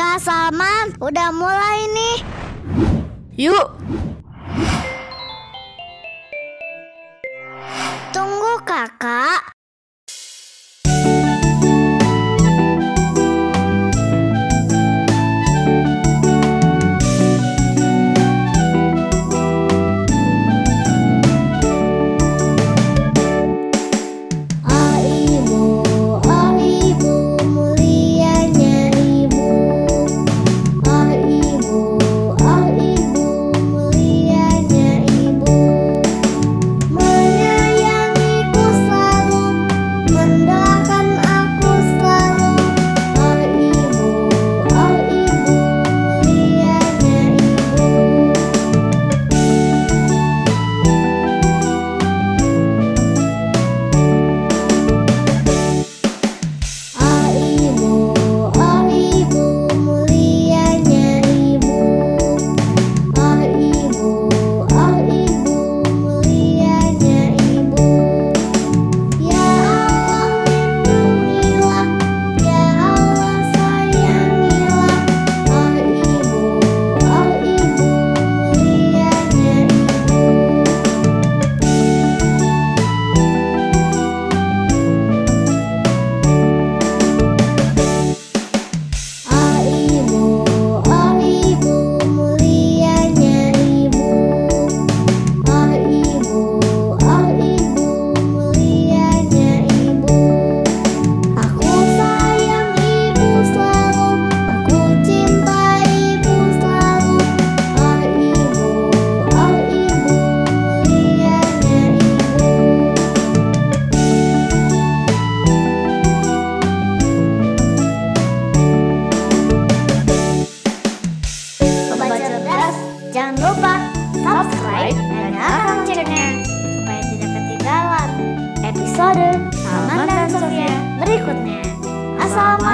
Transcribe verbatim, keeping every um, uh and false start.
Kak Salman, udah mulai nih. Yuk. Tunggu kakak. Jangan lupa subscribe dan nyalakan loncengnya supaya tidak ketinggalan episode Salman dan Sofia berikutnya. Assalamualaikum.